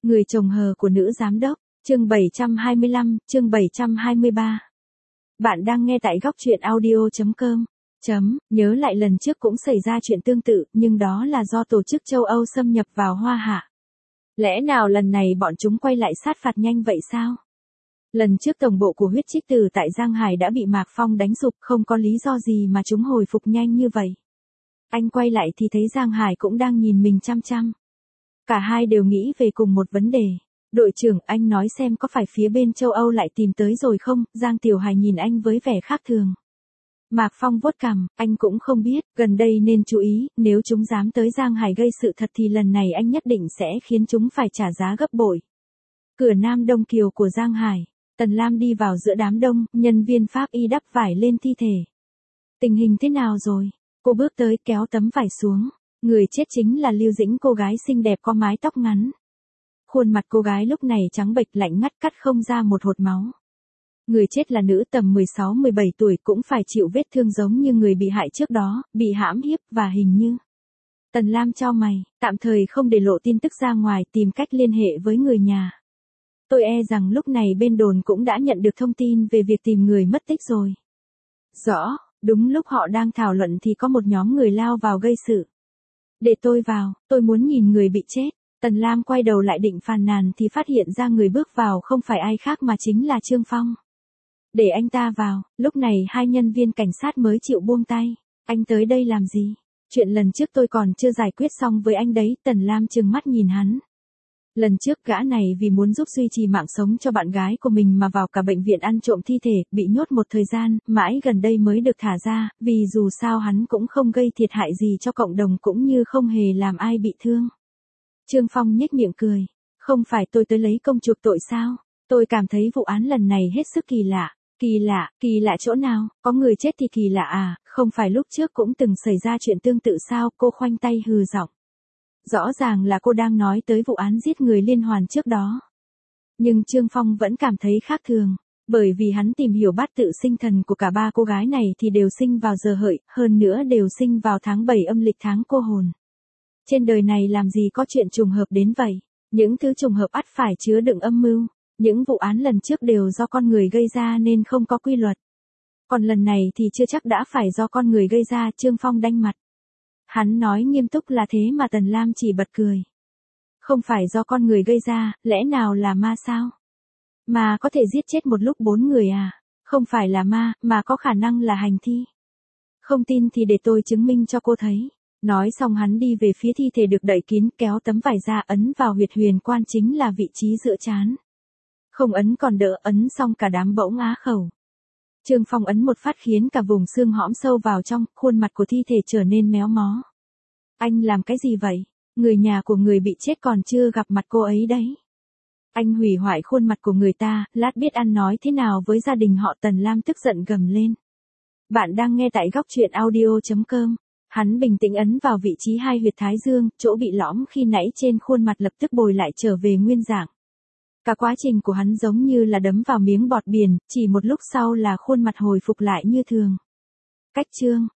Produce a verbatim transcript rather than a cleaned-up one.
Người chồng hờ của nữ giám đốc, chương bảy trăm hai mươi lăm, chương bảy trăm hai mươi ba. Bạn đang nghe tại góc truyện audio chấm com. Chấm, nhớ lại lần trước cũng xảy ra chuyện tương tự, nhưng đó là do tổ chức châu Âu xâm nhập vào Hoa Hạ. Lẽ nào lần này bọn chúng quay lại sát phạt nhanh vậy sao? Lần trước tổng bộ của huyết trích từ tại Giang Hải đã bị Mạc Phong đánh sụp, không có lý do gì mà chúng hồi phục nhanh như vậy. Anh quay lại thì thấy Giang Hải cũng đang nhìn mình chăm chăm. Cả hai đều nghĩ về cùng một vấn đề. Đội trưởng, anh nói xem có phải phía bên châu Âu lại tìm tới rồi không? Giang Tiểu Hải nhìn anh với vẻ khác thường. Mạc Phong vuốt cằm, anh cũng không biết, gần đây nên chú ý, nếu chúng dám tới Giang Hải gây sự thật thì lần này anh nhất định sẽ khiến chúng phải trả giá gấp bội. Cửa Nam Đông Kiều của Giang Hải, Tần Lam đi vào giữa đám đông, nhân viên pháp y đắp vải lên thi thể. Tình hình thế nào rồi? Cô bước tới kéo tấm vải xuống. Người chết chính là Lưu Dĩnh, cô gái xinh đẹp có mái tóc ngắn. Khuôn mặt cô gái lúc này trắng bệch lạnh ngắt, cắt không ra một hột máu. Người chết là nữ tầm mười sáu mười bảy tuổi, cũng phải chịu vết thương giống như người bị hại trước đó, bị hãm hiếp và hình như. Tần Lam chau mày, tạm thời không để lộ tin tức ra ngoài, tìm cách liên hệ với người nhà. Tôi e rằng lúc này bên đồn cũng đã nhận được thông tin về việc tìm người mất tích rồi. Rõ, đúng lúc họ đang thảo luận thì có một nhóm người lao vào gây sự. Để tôi vào, tôi muốn nhìn người bị chết. Tần Lam quay đầu lại định phàn nàn thì phát hiện ra người bước vào không phải ai khác mà chính là Trương Phong. Để anh ta vào, lúc này hai nhân viên cảnh sát mới chịu buông tay. Anh tới đây làm gì? Chuyện lần trước tôi còn chưa giải quyết xong với anh đấy. Tần Lam trừng mắt nhìn hắn. Lần trước gã này vì muốn giúp duy trì mạng sống cho bạn gái của mình mà vào cả bệnh viện ăn trộm thi thể, bị nhốt một thời gian, mãi gần đây mới được thả ra, vì dù sao hắn cũng không gây thiệt hại gì cho cộng đồng cũng như không hề làm ai bị thương. Trương Phong nhếch miệng cười. Không phải tôi tới lấy công chuộc tội sao? Tôi cảm thấy vụ án lần này hết sức kỳ lạ. Kỳ lạ, kỳ lạ chỗ nào? Có người chết thì kỳ lạ à? Không phải lúc trước cũng từng xảy ra chuyện tương tự sao? Cô khoanh tay hừ giọng. Rõ ràng là cô đang nói tới vụ án giết người liên hoàn trước đó. Nhưng Trương Phong vẫn cảm thấy khác thường. Bởi vì hắn tìm hiểu bát tự sinh thần của cả ba cô gái này thì đều sinh vào giờ hợi, hơn nữa đều sinh vào tháng bảy âm lịch, tháng cô hồn. Trên đời này làm gì có chuyện trùng hợp đến vậy? Những thứ trùng hợp ắt phải chứa đựng âm mưu. Những vụ án lần trước đều do con người gây ra nên không có quy luật. Còn lần này thì chưa chắc đã phải do con người gây ra. Trương Phong đanh mặt. Hắn nói nghiêm túc là thế mà Tần Lam chỉ bật cười. Không phải do con người gây ra, lẽ nào là ma sao? Ma có thể giết chết một lúc bốn người à? Không phải là ma, mà có khả năng là hành thi. Không tin thì để tôi chứng minh cho cô thấy. Nói xong hắn đi về phía thi thể được đậy kín, kéo tấm vải ra ấn vào huyệt huyền quan, chính là vị trí giữa trán. Không ấn còn đỡ, ấn xong cả đám bỗng á khẩu. Trương Phong ấn một phát khiến cả vùng xương hõm sâu vào trong, khuôn mặt của thi thể trở nên méo mó. Anh làm cái gì vậy? Người nhà của người bị chết còn chưa gặp mặt cô ấy đấy. Anh hủy hoại khuôn mặt của người ta, lát biết ăn nói thế nào với gia đình họ. Tần Lam tức giận gầm lên. Bạn đang nghe tại góc truyện audio chấm com. Hắn bình tĩnh ấn vào vị trí hai huyệt thái dương, chỗ bị lõm khi nãy trên khuôn mặt lập tức bồi lại trở về nguyên dạng. Cả quá trình của hắn giống như là đấm vào miếng bọt biển, chỉ một lúc sau là khuôn mặt hồi phục lại như thường. Cách chương,